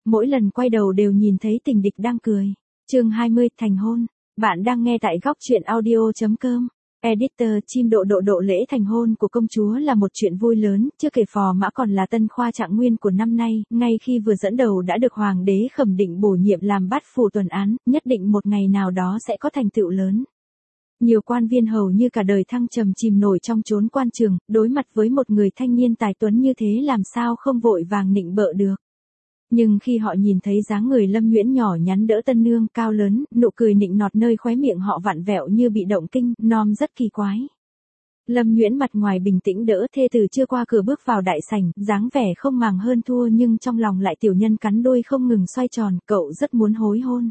mỗi lần quay đầu đều nhìn thấy tình địch đang cười. Chương 20, thành hôn. Bạn đang nghe tại góc truyện audio.com. Editor chim độ lễ thành hôn của công chúa là một chuyện vui lớn, chưa kể phò mã còn là tân khoa trạng nguyên của năm nay, ngay khi vừa dẫn đầu đã được hoàng đế Khẩm Định bổ nhiệm làm bát phủ tuần án, nhất định một ngày nào đó sẽ có thành tựu lớn. Nhiều quan viên hầu như cả đời thăng trầm chìm nổi trong chốn quan trường, đối mặt với một người thanh niên tài tuấn như thế làm sao không vội vàng nịnh bợ được. Nhưng khi họ nhìn thấy dáng người Lâm Nguyễn nhỏ nhắn đỡ tân nương cao lớn, nụ cười nịnh nọt nơi khóe miệng họ vặn vẹo như bị động kinh, nom rất kỳ quái. Lâm Nguyễn mặt ngoài bình tĩnh đỡ thê tử chưa qua cửa bước vào đại sảnh, dáng vẻ không màng hơn thua nhưng trong lòng lại tiểu nhân cắn đuôi không ngừng xoay tròn, cậu rất muốn hối hôn.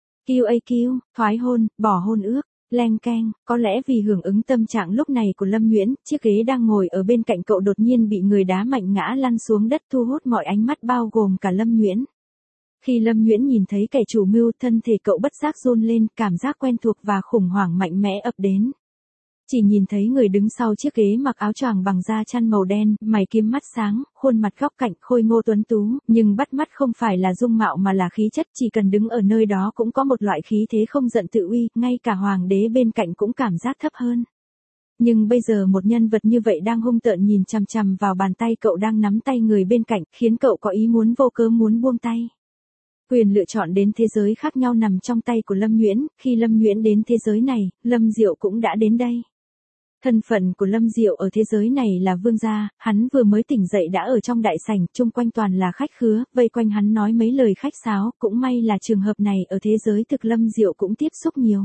QAQ, thoái hôn, bỏ hôn ước. Leng keng, có lẽ vì hưởng ứng tâm trạng lúc này của Lâm Nguyễn, chiếc ghế đang ngồi ở bên cạnh cậu đột nhiên bị người đá mạnh ngã lăn xuống đất thu hút mọi ánh mắt bao gồm cả Lâm Nguyễn. Khi Lâm Nguyễn nhìn thấy kẻ chủ mưu, thân thể cậu bất giác run lên, cảm giác quen thuộc và khủng hoảng mạnh mẽ ập đến. Chỉ nhìn thấy người đứng sau chiếc ghế mặc áo choàng bằng da chăn màu đen, mày kiếm mắt sáng, khuôn mặt góc cạnh khôi ngô tuấn tú, nhưng bắt mắt không phải là dung mạo mà là khí chất, chỉ cần đứng ở nơi đó cũng có một loại khí thế không giận tự uy, ngay cả hoàng đế bên cạnh cũng cảm giác thấp hơn. Nhưng bây giờ một nhân vật như vậy đang hung tợn nhìn chằm chằm vào bàn tay cậu đang nắm tay người bên cạnh, khiến cậu có ý muốn vô cớ muốn buông tay. Quyền lựa chọn đến thế giới khác nhau nằm trong tay của Lâm Nguyễn, khi Lâm Nguyễn đến thế giới này, Lâm Diệu cũng đã đến đây. Thân phận của Lâm Diệu ở thế giới này là vương gia, hắn vừa mới tỉnh dậy đã ở trong đại sảnh, chung quanh toàn là khách khứa, vây quanh hắn nói mấy lời khách sáo, cũng may là trường hợp này ở thế giới thực Lâm Diệu cũng tiếp xúc nhiều.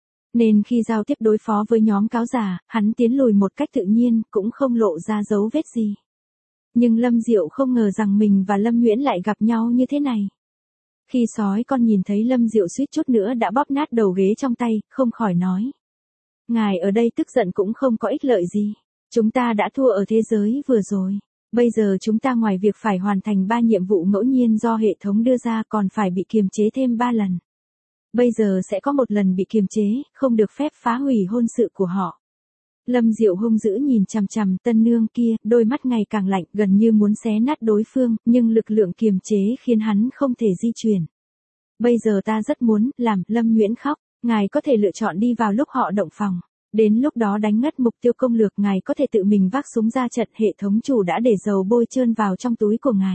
Nên khi giao tiếp đối phó với nhóm cáo giả, hắn tiến lùi một cách tự nhiên, cũng không lộ ra dấu vết gì. Nhưng Lâm Diệu không ngờ rằng mình và Lâm Nguyễn lại gặp nhau như thế này. Khi sói con nhìn thấy Lâm Diệu suýt chút nữa đã bóp nát đầu ghế trong tay, không khỏi nói. Ngài ở đây tức giận cũng không có ích lợi gì. Chúng ta đã thua ở thế giới vừa rồi. Bây giờ chúng ta ngoài việc phải hoàn thành 3 nhiệm vụ ngẫu nhiên do hệ thống đưa ra còn phải bị kiềm chế thêm 3 lần. Bây giờ sẽ có một lần bị kiềm chế, không được phép phá hủy hôn sự của họ. Lâm Diệu hung dữ nhìn chằm chằm tân nương kia, đôi mắt ngày càng lạnh, gần như muốn xé nát đối phương, nhưng lực lượng kiềm chế khiến hắn không thể di chuyển. Bây giờ ta rất muốn làm, Lâm Nguyễn khóc. Ngài có thể lựa chọn đi vào lúc họ động phòng. Đến lúc đó đánh ngất mục tiêu công lược, ngài có thể tự mình vác súng ra trận, hệ thống chủ đã để dầu bôi trơn vào trong túi của ngài.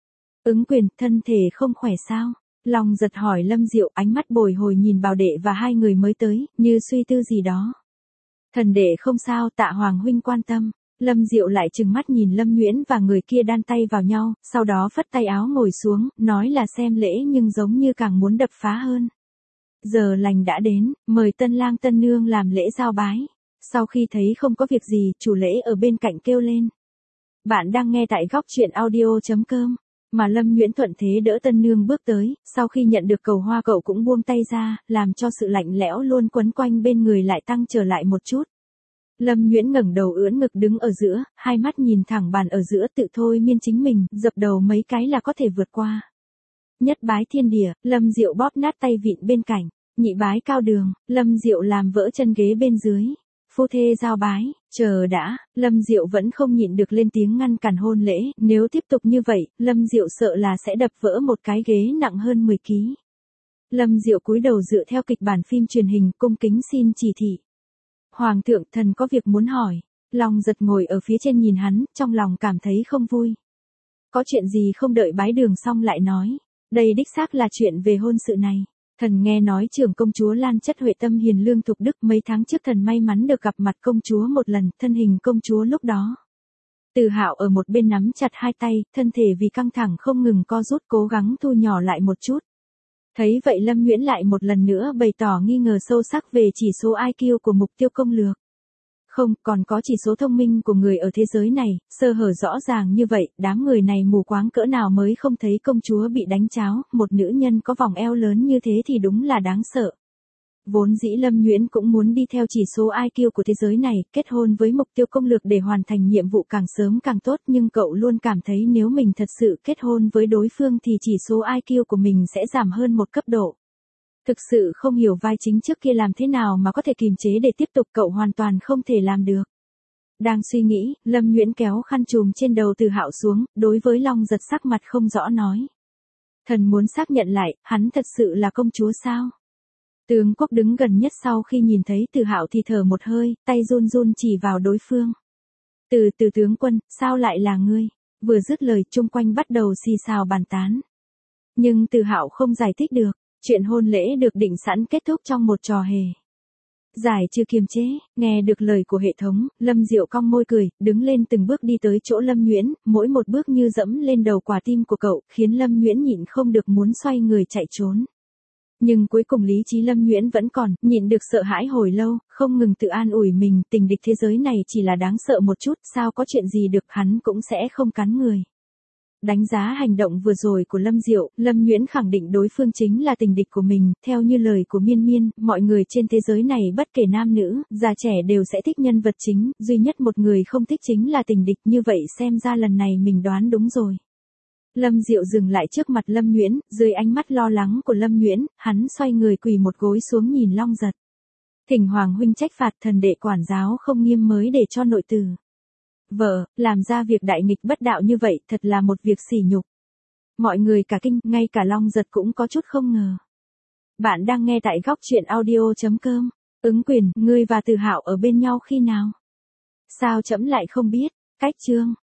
Ứng Quyền, thân thể không khỏe sao? Long Giật hỏi Lâm Diệu, ánh mắt bồi hồi nhìn Bảo Đệ và hai người mới tới, như suy tư gì đó. Thần đệ không sao, Tạ Hoàng huynh quan tâm. Lâm Diệu lại trừng mắt nhìn Lâm Nguyễn và người kia đan tay vào nhau, sau đó phất tay áo ngồi xuống, nói là xem lễ nhưng giống như càng muốn đập phá hơn. Giờ lành đã đến, mời tân lang tân nương làm lễ giao bái. Sau khi thấy không có việc gì, chủ lễ ở bên cạnh kêu lên. Bạn đang nghe tại góc truyện audio.com. Mà Lâm Nguyễn thuận thế đỡ tân nương bước tới, sau khi nhận được cầu hoa cậu cũng buông tay ra, làm cho sự lạnh lẽo luôn quấn quanh bên người lại tăng trở lại một chút. Lâm Nguyễn ngẩng đầu ưỡn ngực đứng ở giữa, hai mắt nhìn thẳng bàn ở giữa tự thôi miên chính mình, dập đầu mấy cái là có thể vượt qua. Nhất bái thiên địa, Lâm Diệu bóp nát tay vịn bên cạnh. Nhị bái cao đường, Lâm Diệu làm vỡ chân ghế bên dưới. Phu thê giao bái, chờ đã, Lâm Diệu vẫn không nhịn được lên tiếng ngăn cản hôn lễ, nếu tiếp tục như vậy, Lâm Diệu sợ là sẽ đập vỡ một cái ghế nặng hơn 10 ký. Lâm Diệu cúi đầu dựa theo kịch bản phim truyền hình, cung kính xin chỉ thị. Hoàng thượng, thần có việc muốn hỏi. Long Giật ngồi ở phía trên nhìn hắn, trong lòng cảm thấy không vui. Có chuyện gì không đợi bái đường xong lại nói. Đây đích xác là chuyện về hôn sự này. Thần nghe nói trưởng công chúa Lan Chất Huệ tâm hiền lương thục đức, mấy tháng trước thần may mắn được gặp mặt công chúa một lần, thân hình công chúa lúc đó. Từ Hạo ở một bên nắm chặt hai tay, thân thể vì căng thẳng không ngừng co rút, cố gắng thu nhỏ lại một chút. Thấy vậy Lâm Nguyễn lại một lần nữa bày tỏ nghi ngờ sâu sắc về chỉ số IQ của mục tiêu công lược. Không, còn có chỉ số thông minh của người ở thế giới này, sơ hở rõ ràng như vậy, đám người này mù quáng cỡ nào mới không thấy công chúa bị đánh cháo, một nữ nhân có vòng eo lớn như thế thì đúng là đáng sợ. Vốn dĩ Lâm Nguyễn cũng muốn đi theo chỉ số IQ của thế giới này, kết hôn với mục tiêu công lược để hoàn thành nhiệm vụ càng sớm càng tốt, nhưng cậu luôn cảm thấy nếu mình thật sự kết hôn với đối phương thì chỉ số IQ của mình sẽ giảm hơn một cấp độ. Thực sự không hiểu vai chính trước kia làm thế nào mà có thể kiềm chế để tiếp tục, cậu hoàn toàn không thể làm được. Đang suy nghĩ, Lâm Nguyễn kéo khăn trùm trên đầu Từ Hạo xuống, đối với Long Giật sắc mặt không rõ nói. Thần muốn xác nhận lại, hắn thật sự là công chúa sao? Tướng quốc đứng gần nhất sau khi nhìn thấy Từ Hạo thì thở một hơi, tay run run chỉ vào đối phương. Từ tướng quân, sao lại là ngươi? Vừa dứt lời chung quanh bắt đầu xì xào bàn tán. Nhưng Từ Hạo không giải thích được, chuyện hôn lễ được định sẵn kết thúc trong một trò hề. Giải trừ kiềm chế, nghe được lời của hệ thống, Lâm Diệu cong môi cười, đứng lên từng bước đi tới chỗ Lâm Nhuyễn, mỗi một bước như dẫm lên đầu quả tim của cậu, khiến Lâm Nhuyễn nhịn không được muốn xoay người chạy trốn. Nhưng cuối cùng lý trí Lâm Nhuyễn vẫn còn, nhịn được sợ hãi hồi lâu, không ngừng tự an ủi mình, tình địch thế giới này chỉ là đáng sợ một chút, sao có chuyện gì được, hắn cũng sẽ không cắn người. Đánh giá hành động vừa rồi của Lâm Diệu, Lâm Nhuyễn khẳng định đối phương chính là tình địch của mình, theo như lời của Miên Miên, mọi người trên thế giới này bất kể nam nữ, già trẻ đều sẽ thích nhân vật chính, duy nhất một người không thích chính là tình địch, như vậy xem ra lần này mình đoán đúng rồi. Lâm Diệu dừng lại trước mặt Lâm Nhuyễn, dưới ánh mắt lo lắng của Lâm Nhuyễn, hắn xoay người quỳ một gối xuống nhìn Long Giật. Thỉnh Hoàng huynh trách phạt, thần đệ quản giáo không nghiêm mới để cho nội tử. Vợ, làm ra việc đại nghịch bất đạo như vậy thật là một việc sỉ nhục. Mọi người cả kinh, ngay cả Long Giật cũng có chút không ngờ. Bạn đang nghe tại góc truyện audio.com. Ứng Quyền, ngươi và Từ Hạo ở bên nhau khi nào? Sao trẫm lại không biết? Cách chương